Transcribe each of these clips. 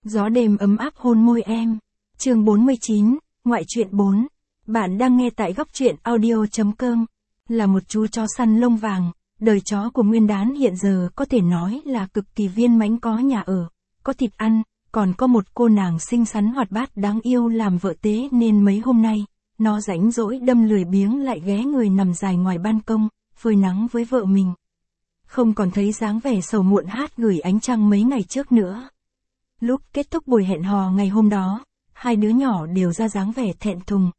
Gió đêm ấm áp hôn môi em. Chương 49, ngoại truyện 4. Bạn đang nghe tại góc truyện audio.com. Là một chú chó săn lông vàng, đời chó của Nguyên Đán hiện giờ có thể nói là cực kỳ viên mãnh, có nhà ở, có thịt ăn, còn có một cô nàng xinh xắn hoạt bát đáng yêu làm vợ tế, nên mấy hôm nay, nó rảnh rỗi đâm lười biếng lại ghé người nằm dài ngoài ban công, phơi nắng với vợ mình. Không còn thấy dáng vẻ sầu muộn hát gửi ánh trăng mấy ngày trước nữa. Lúc kết thúc buổi hẹn hò ngày hôm đó, hai đứa nhỏ đều ra dáng vẻ thẹn thùng,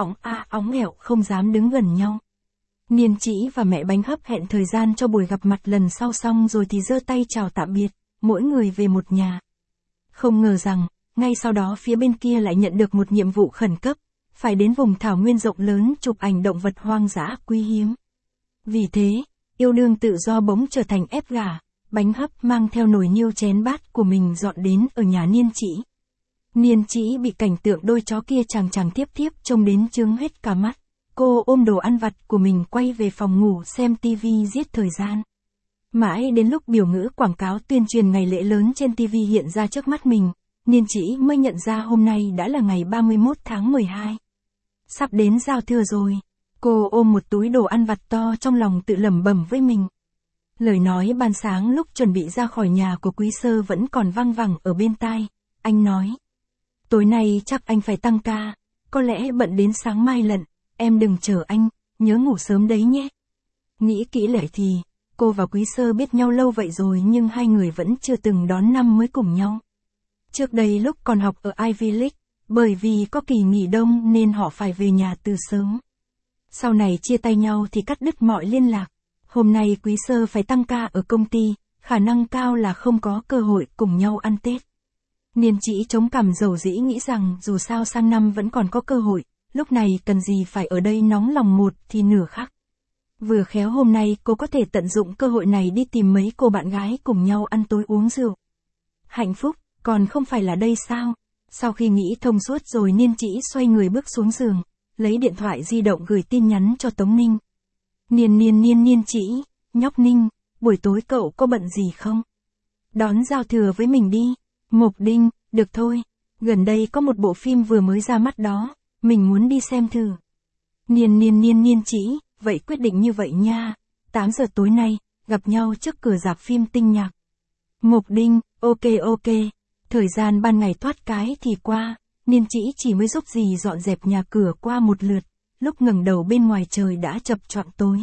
óng ẻo không dám đứng gần nhau. Niên Chỉ và mẹ Bánh Hấp hẹn thời gian cho buổi gặp mặt lần sau xong rồi thì giơ tay chào tạm biệt, mỗi người về một nhà. Không ngờ rằng, ngay sau đó phía bên kia lại nhận được một nhiệm vụ khẩn cấp, phải đến vùng thảo nguyên rộng lớn chụp ảnh động vật hoang dã quý hiếm. Vì thế, yêu đương tự do bỗng trở thành ép gả. Bánh Hấp mang theo nồi niêu chén bát của mình dọn đến ở nhà Niên Chỉ. Niên Chỉ bị cảnh tượng đôi chó kia chàng tiếp trông đến chướng hết cả mắt. Cô ôm đồ ăn vặt của mình quay về phòng ngủ xem tivi giết thời gian. Mãi đến lúc biểu ngữ quảng cáo tuyên truyền ngày lễ lớn trên tivi hiện ra trước mắt mình, Niên Chỉ mới nhận ra hôm nay đã là ngày 31 tháng 12. Sắp đến giao thừa rồi. Cô ôm một túi đồ ăn vặt to trong lòng tự lẩm bẩm với mình. Lời nói ban sáng lúc chuẩn bị ra khỏi nhà của Quý Sơ vẫn còn văng vẳng ở bên tai. Anh nói, tối nay chắc anh phải tăng ca, có lẽ bận đến sáng mai lận, em đừng chờ anh, nhớ ngủ sớm đấy nhé. Nghĩ kỹ lại thì, cô và Quý Sơ biết nhau lâu vậy rồi nhưng hai người vẫn chưa từng đón năm mới cùng nhau. Trước đây lúc còn học ở Ivy League, bởi vì có kỳ nghỉ đông nên họ phải về nhà từ sớm. Sau này chia tay nhau thì cắt đứt mọi liên lạc. Hôm nay Quý Sơ phải tăng ca ở công ty, khả năng cao là không có cơ hội cùng nhau ăn Tết. Niên Chỉ chống cằm dầu dĩ nghĩ rằng dù sao sang năm vẫn còn có cơ hội, lúc này cần gì phải ở đây nóng lòng một thì nửa khác. Vừa khéo hôm nay cô có thể tận dụng cơ hội này đi tìm mấy cô bạn gái cùng nhau ăn tối uống rượu. Hạnh phúc, còn không phải là đây sao? Sau khi nghĩ thông suốt rồi Niên Chỉ xoay người bước xuống giường, lấy điện thoại di động gửi tin nhắn cho Tống Ninh. Niên Chỉ, nhóc Ninh, buổi tối cậu có bận gì không? Đón giao thừa với mình đi. Mộc Đinh, được thôi, gần đây có một bộ phim vừa mới ra mắt đó, mình muốn đi xem thử. Niên Chỉ, vậy quyết định như vậy nha, 8 giờ tối nay, gặp nhau trước cửa rạp phim Tinh Nhạc. Mộc Đinh, ok, thời gian ban ngày thoát cái thì qua, Niên chỉ mới giúp dì dọn dẹp nhà cửa qua một lượt, lúc ngẩng đầu bên ngoài trời đã chập choạng tối.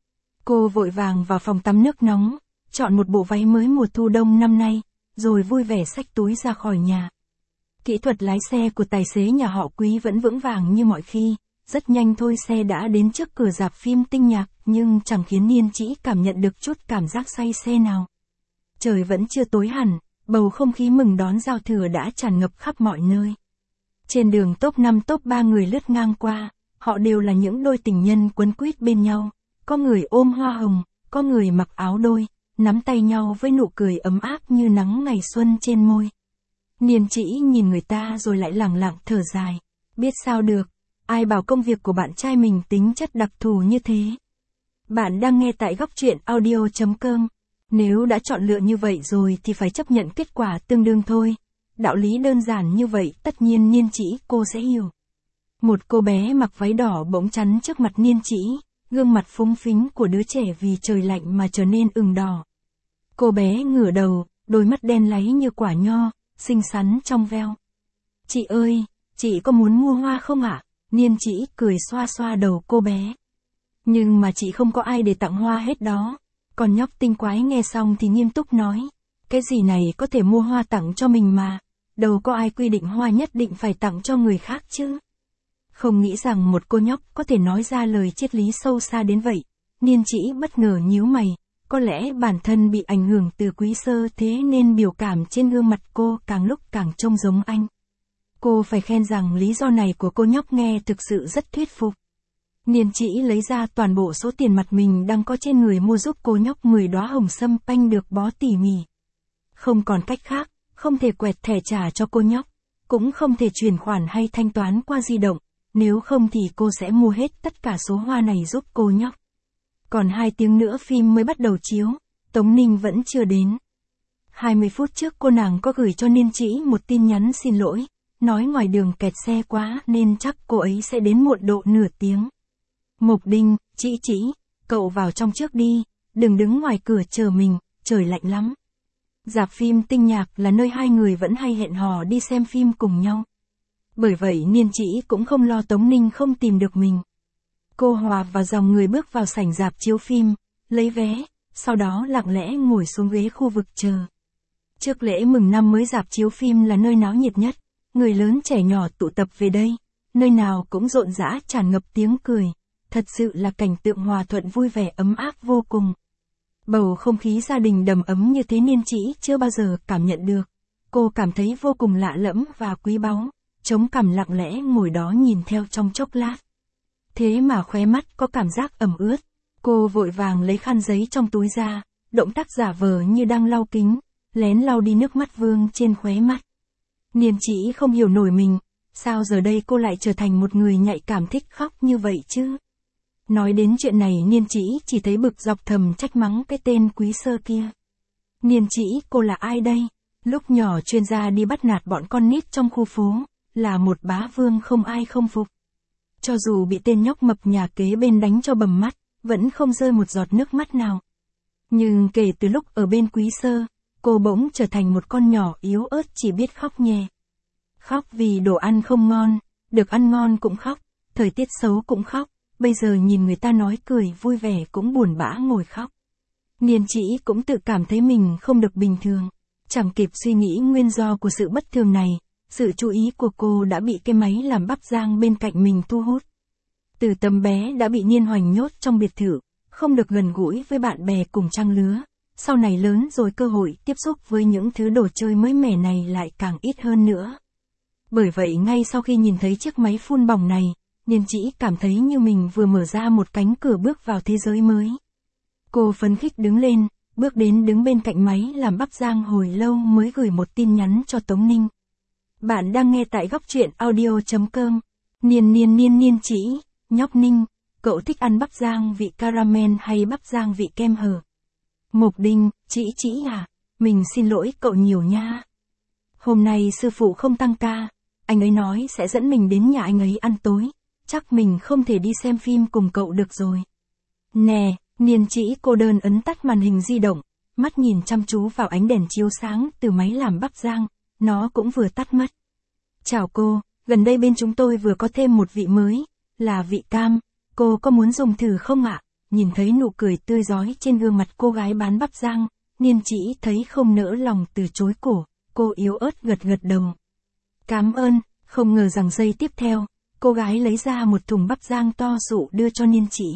Cô vội vàng vào phòng tắm nước nóng, chọn một bộ váy mới mùa thu đông năm nay, rồi vui vẻ xách túi ra khỏi nhà. Kỹ thuật lái xe của tài xế nhà họ Quý vẫn vững vàng như mọi khi, rất nhanh thôi xe đã đến trước cửa rạp phim Tinh Nhạc, nhưng chẳng khiến Niên Chỉ cảm nhận được chút cảm giác say xe nào. Trời vẫn chưa tối hẳn, bầu không khí mừng đón giao thừa đã tràn ngập khắp mọi nơi. Trên đường top 5 top 3 người lướt ngang qua, họ đều là những đôi tình nhân quấn quýt bên nhau, có người ôm hoa hồng, có người mặc áo đôi, nắm tay nhau với nụ cười ấm áp như nắng ngày xuân trên môi. Niên Chỉ nhìn người ta rồi lại lẳng lặng thở dài, biết sao được, ai bảo công việc của bạn trai mình tính chất đặc thù như thế. Bạn đang nghe tại góc truyện audio.com. Nếu đã chọn lựa như vậy rồi thì phải chấp nhận kết quả tương đương thôi. Đạo lý đơn giản như vậy tất nhiên Niên Chỉ cô sẽ hiểu. Một cô bé mặc váy đỏ bỗng chắn trước mặt Niên Chỉ, gương mặt phúng phính của đứa trẻ vì trời lạnh mà trở nên ửng đỏ. Cô bé ngửa đầu, đôi mắt đen láy như quả nho, xinh xắn trong veo. Chị ơi, chị có muốn mua hoa không ạ? Niên Chỉ cười xoa xoa đầu cô bé. Nhưng mà chị không có ai để tặng hoa hết đó. Còn nhóc tinh quái nghe xong thì nghiêm túc nói, cái gì này có thể mua hoa tặng cho mình mà, đâu có ai quy định hoa nhất định phải tặng cho người khác chứ. Không nghĩ rằng một cô nhóc có thể nói ra lời triết lý sâu xa đến vậy. Niên Chỉ bất ngờ nhíu mày, có lẽ bản thân bị ảnh hưởng từ Quý Sơ thế nên biểu cảm trên gương mặt cô càng lúc càng trông giống anh. Cô phải khen rằng lý do này của cô nhóc nghe thực sự rất thuyết phục. Niên Chỉ lấy ra toàn bộ số tiền mặt mình đang có trên người mua giúp cô nhóc 10 đóa hồng sâm panh được bó tỉ mỉ. Không còn cách khác, không thể quẹt thẻ trả cho cô nhóc, cũng không thể chuyển khoản hay thanh toán qua di động, nếu không thì cô sẽ mua hết tất cả số hoa này giúp cô nhóc. Còn 2 tiếng nữa phim mới bắt đầu chiếu, Tống Ninh vẫn chưa đến. 20 phút trước cô nàng có gửi cho Niên Chỉ một tin nhắn xin lỗi, nói ngoài đường kẹt xe quá nên chắc cô ấy sẽ đến muộn độ nửa tiếng. Mộc Đinh, Chỉ, cậu vào trong trước đi, đừng đứng ngoài cửa chờ mình, trời lạnh lắm. Rạp phim Tinh Nhạc là nơi hai người vẫn hay hẹn hò đi xem phim cùng nhau. Bởi vậy Niên Chỉ cũng không lo Tống Ninh không tìm được mình. Cô hòa vào dòng người bước vào sảnh rạp chiếu phim, lấy vé, sau đó lặng lẽ ngồi xuống ghế khu vực chờ. Trước lễ mừng năm mới rạp chiếu phim là nơi náo nhiệt nhất, người lớn trẻ nhỏ tụ tập về đây, nơi nào cũng rộn rã tràn ngập tiếng cười, thật sự là cảnh tượng hòa thuận vui vẻ ấm áp vô cùng. Bầu không khí gia đình đầm ấm như thế Niên Chỉ chưa bao giờ cảm nhận được, cô cảm thấy vô cùng lạ lẫm và quý báu, chống cằm lặng lẽ ngồi đó nhìn theo trong chốc lát. Thế mà khóe mắt có cảm giác ẩm ướt, cô vội vàng lấy khăn giấy trong túi ra, động tác giả vờ như đang lau kính, lén lau đi nước mắt vương trên khóe mắt. Niên Chỉ không hiểu nổi mình, sao giờ đây cô lại trở thành một người nhạy cảm thích khóc như vậy chứ? Nói đến chuyện này Niên chỉ thấy bực dọc thầm trách mắng cái tên Quý Sơ kia. Niên Chỉ, cô là ai đây? Lúc nhỏ chuyên gia đi bắt nạt bọn con nít trong khu phố, là một bá vương không ai không phục. Cho dù bị tên nhóc mập nhà kế bên đánh cho bầm mắt, vẫn không rơi một giọt nước mắt nào. Nhưng kể từ lúc ở bên Quý Sơ, cô bỗng trở thành một con nhỏ yếu ớt chỉ biết khóc nhè. Khóc vì đồ ăn không ngon, được ăn ngon cũng khóc, thời tiết xấu cũng khóc, bây giờ nhìn người ta nói cười vui vẻ cũng buồn bã ngồi khóc. Niên Chỉ cũng tự cảm thấy mình không được bình thường, chẳng kịp suy nghĩ nguyên do của sự bất thường này, sự chú ý của cô đã bị cái máy làm bắp rang bên cạnh mình thu hút. Từ tấm bé đã bị Niên Hoành nhốt trong biệt thự, không được gần gũi với bạn bè cùng trang lứa, sau này lớn rồi cơ hội tiếp xúc với những thứ đồ chơi mới mẻ này lại càng ít hơn nữa. Bởi vậy ngay sau khi nhìn thấy chiếc máy phun bỏng này, Niên Chỉ cảm thấy như mình vừa mở ra một cánh cửa bước vào thế giới mới. Cô phấn khích đứng lên, bước đến đứng bên cạnh máy làm bắp rang hồi lâu mới gửi một tin nhắn cho Tống Ninh. Bạn đang nghe tại góc truyện audio.com. Niên Chỉ, nhóc Ninh, cậu thích ăn bắp rang vị caramel hay bắp rang vị kem hờ? Mộc Đinh, Chỉ à, mình xin lỗi cậu nhiều nha. Hôm nay sư phụ không tăng ca, anh ấy nói sẽ dẫn mình đến nhà anh ấy ăn tối, chắc mình không thể đi xem phim cùng cậu được rồi. Nè, Niên Chỉ cô đơn ấn tắt màn hình di động, mắt nhìn chăm chú vào ánh đèn chiếu sáng từ máy làm bắp rang, nó cũng vừa tắt mất. Chào cô, gần đây bên chúng tôi vừa có thêm một vị mới, là vị cam, cô có muốn dùng thử không ạ? Nhìn thấy nụ cười tươi rói trên gương mặt cô gái bán bắp rang, Niên Chỉ thấy không nỡ lòng từ chối cô yếu ớt gật đầu. Cảm ơn, không ngờ rằng giây tiếp theo, cô gái lấy ra một thùng bắp rang to sụ đưa cho Niên Chỉ.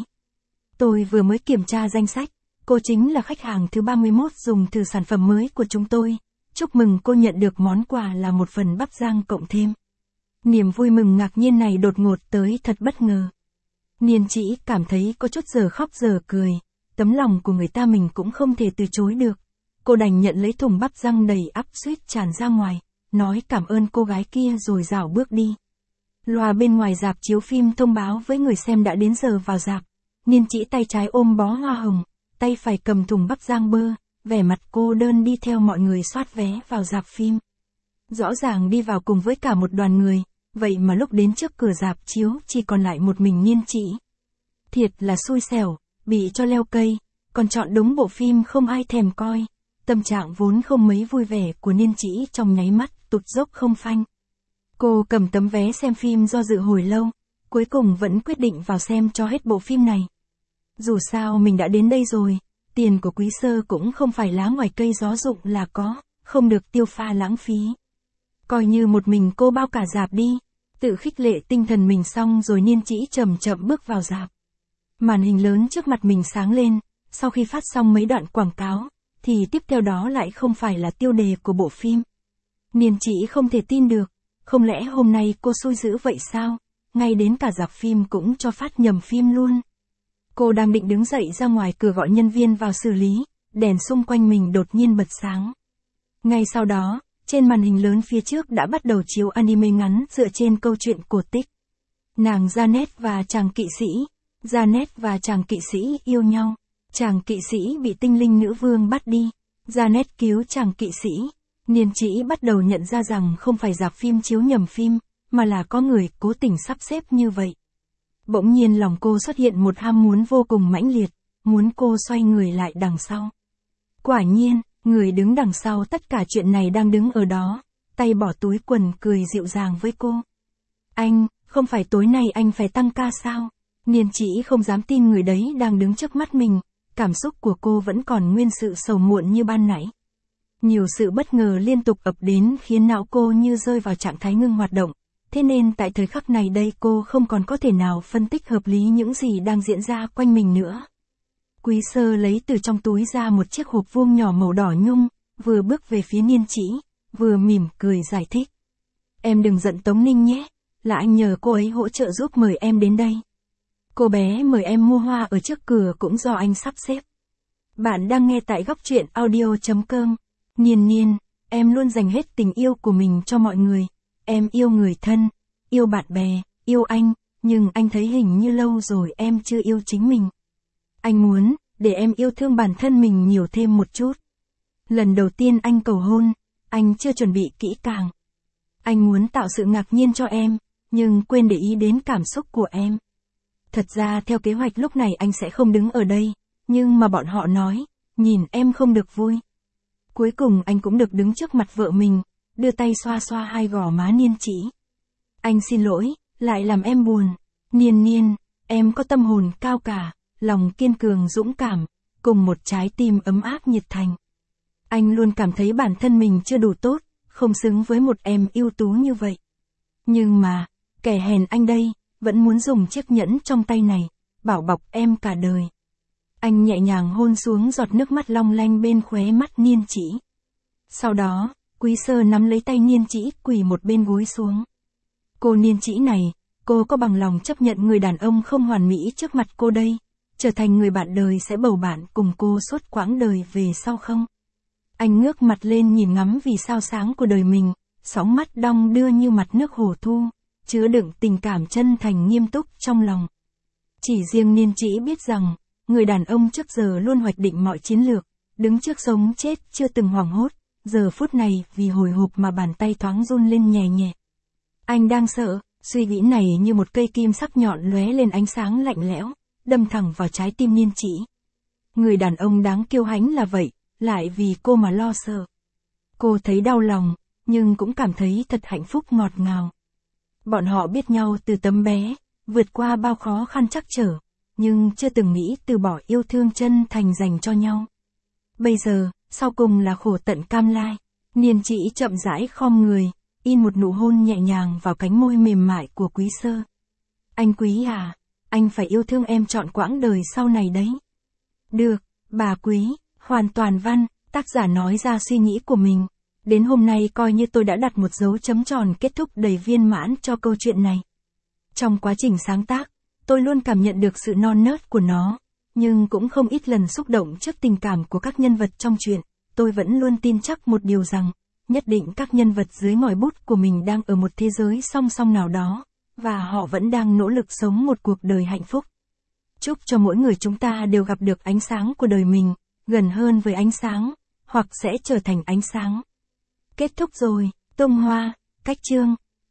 Tôi vừa mới kiểm tra danh sách, cô chính là khách hàng thứ 31 dùng thử sản phẩm mới của chúng tôi. Chúc mừng cô nhận được món quà là một phần bắp rang cộng thêm. Niềm vui mừng ngạc nhiên này đột ngột tới thật bất ngờ. Niên Chỉ cảm thấy có chút giờ khóc giờ cười, tấm lòng của người ta mình cũng không thể từ chối được. Cô đành nhận lấy thùng bắp rang đầy ắp suýt tràn ra ngoài, nói cảm ơn cô gái kia rồi rảo bước đi. Loa bên ngoài rạp chiếu phim thông báo với người xem đã đến giờ vào rạp. Niên Chỉ tay trái ôm bó hoa hồng, tay phải cầm thùng bắp rang bơ, vẻ mặt cô đơn đi theo mọi người soát vé vào rạp phim. Rõ ràng đi vào cùng với cả một đoàn người, vậy mà lúc đến trước cửa rạp chiếu chỉ còn lại một mình Niên Chỉ. Thiệt là xui xẻo, bị cho leo cây, còn chọn đúng bộ phim không ai thèm coi. Tâm trạng vốn không mấy vui vẻ của Niên Chỉ trong nháy mắt tụt dốc không phanh. Cô cầm tấm vé xem phim do dự hồi lâu, cuối cùng vẫn quyết định vào xem cho hết bộ phim này. Dù sao mình đã đến đây rồi, tiền của Quý Sơ cũng không phải lá ngoài cây gió rụng là có, không được tiêu pha lãng phí. Coi như một mình cô bao cả rạp đi, tự khích lệ tinh thần mình xong rồi Niên Chỉ chậm chậm bước vào rạp. Màn hình lớn trước mặt mình sáng lên, sau khi phát xong mấy đoạn quảng cáo, thì tiếp theo đó lại không phải là tiêu đề của bộ phim. Niên Chỉ không thể tin được, không lẽ hôm nay cô xui dữ vậy sao, ngay đến cả rạp phim cũng cho phát nhầm phim luôn. Cô đang định đứng dậy ra ngoài cửa gọi nhân viên vào xử lý, đèn xung quanh mình đột nhiên bật sáng. Ngay sau đó, trên màn hình lớn phía trước đã bắt đầu chiếu anime ngắn dựa trên câu chuyện cổ tích. Nàng Janet và chàng kỵ sĩ. Janet và chàng kỵ sĩ yêu nhau. Chàng kỵ sĩ bị tinh linh nữ vương bắt đi. Janet cứu chàng kỵ sĩ. Niên Trĩ bắt đầu nhận ra rằng không phải rạp phim chiếu nhầm phim, mà là có người cố tình sắp xếp như vậy. Bỗng nhiên lòng cô xuất hiện một ham muốn vô cùng mãnh liệt, muốn cô xoay người lại đằng sau. Quả nhiên, người đứng đằng sau tất cả chuyện này đang đứng ở đó, tay bỏ túi quần cười dịu dàng với cô. Anh, không phải tối nay anh phải tăng ca sao? Niên Trĩ không dám tin người đấy đang đứng trước mắt mình, cảm xúc của cô vẫn còn nguyên sự sầu muộn như ban nãy. Nhiều sự bất ngờ liên tục ập đến khiến não cô như rơi vào trạng thái ngưng hoạt động, thế nên tại thời khắc này đây cô không còn có thể nào phân tích hợp lý những gì đang diễn ra quanh mình nữa. Quý Sơ lấy từ trong túi ra một chiếc hộp vuông nhỏ màu đỏ nhung, vừa bước về phía Niên Trĩ, vừa mỉm cười giải thích. Em đừng giận Tống Ninh nhé, là anh nhờ cô ấy hỗ trợ giúp mời em đến đây. Cô bé mời em mua hoa ở trước cửa cũng do anh sắp xếp. Bạn đang nghe tại góc truyện audio.com. Niên, em luôn dành hết tình yêu của mình cho mọi người. Em yêu người thân, yêu bạn bè, yêu anh, nhưng anh thấy hình như lâu rồi em chưa yêu chính mình. Anh muốn, để em yêu thương bản thân mình nhiều thêm một chút. Lần đầu tiên anh cầu hôn, anh chưa chuẩn bị kỹ càng. Anh muốn tạo sự ngạc nhiên cho em, nhưng quên để ý đến cảm xúc của em. Thật ra theo kế hoạch lúc này anh sẽ không đứng ở đây, nhưng mà bọn họ nói, nhìn em không được vui. Cuối cùng anh cũng được đứng trước mặt vợ mình, đưa tay xoa xoa hai gò má Niên Trĩ. Anh xin lỗi, lại làm em buồn. Niên, em có tâm hồn cao cả, lòng kiên cường dũng cảm, cùng một trái tim ấm áp nhiệt thành. Anh luôn cảm thấy bản thân mình chưa đủ tốt, không xứng với một em ưu tú như vậy. Nhưng mà, kẻ hèn anh đây, vẫn muốn dùng chiếc nhẫn trong tay này, bảo bọc em cả đời. Anh nhẹ nhàng hôn xuống giọt nước mắt long lanh bên khóe mắt Niên Trĩ. Sau đó, Quý Sơ nắm lấy tay Niên Trĩ quỳ một bên gối xuống. Cô Niên Trĩ này, cô có bằng lòng chấp nhận người đàn ông không hoàn mỹ trước mặt cô đây, trở thành người bạn đời sẽ bầu bạn cùng cô suốt quãng đời về sau không? Anh ngước mặt lên nhìn ngắm vì sao sáng của đời mình, sóng mắt đong đưa như mặt nước hồ thu, chứa đựng tình cảm chân thành nghiêm túc trong lòng. Chỉ riêng Niên Trĩ biết rằng, người đàn ông trước giờ luôn hoạch định mọi chiến lược, đứng trước sống chết chưa từng hoảng hốt, giờ phút này vì hồi hộp mà bàn tay thoáng run lên nhẹ nhẹ. Anh đang sợ, suy nghĩ này như một cây kim sắc nhọn lóe lên ánh sáng lạnh lẽo, đâm thẳng vào trái tim Niên Trĩ. Người đàn ông đáng kiêu hãnh là vậy, lại vì cô mà lo sợ. Cô thấy đau lòng, nhưng cũng cảm thấy thật hạnh phúc ngọt ngào. Bọn họ biết nhau từ tấm bé, vượt qua bao khó khăn trắc trở, nhưng chưa từng nghĩ từ bỏ yêu thương chân thành dành cho nhau. Bây giờ, sau cùng là khổ tận cam lai. Niên Trĩ chậm rãi khom người, in một nụ hôn nhẹ nhàng vào cánh môi mềm mại của Quý Sơ. Anh Quý à, anh phải yêu thương em trọn quãng đời sau này đấy. Được, bà Quý, hoàn toàn văn, tác giả nói ra suy nghĩ của mình. Đến hôm nay coi như tôi đã đặt một dấu chấm tròn kết thúc đầy viên mãn cho câu chuyện này. Trong quá trình sáng tác, tôi luôn cảm nhận được sự non nớt của nó, nhưng cũng không ít lần xúc động trước tình cảm của các nhân vật trong truyện. Tôi vẫn luôn tin chắc một điều rằng, nhất định các nhân vật dưới ngòi bút của mình đang ở một thế giới song song nào đó, và họ vẫn đang nỗ lực sống một cuộc đời hạnh phúc. Chúc cho mỗi người chúng ta đều gặp được ánh sáng của đời mình, gần hơn với ánh sáng, hoặc sẽ trở thành ánh sáng. Kết thúc rồi, tung hoa, cách chương.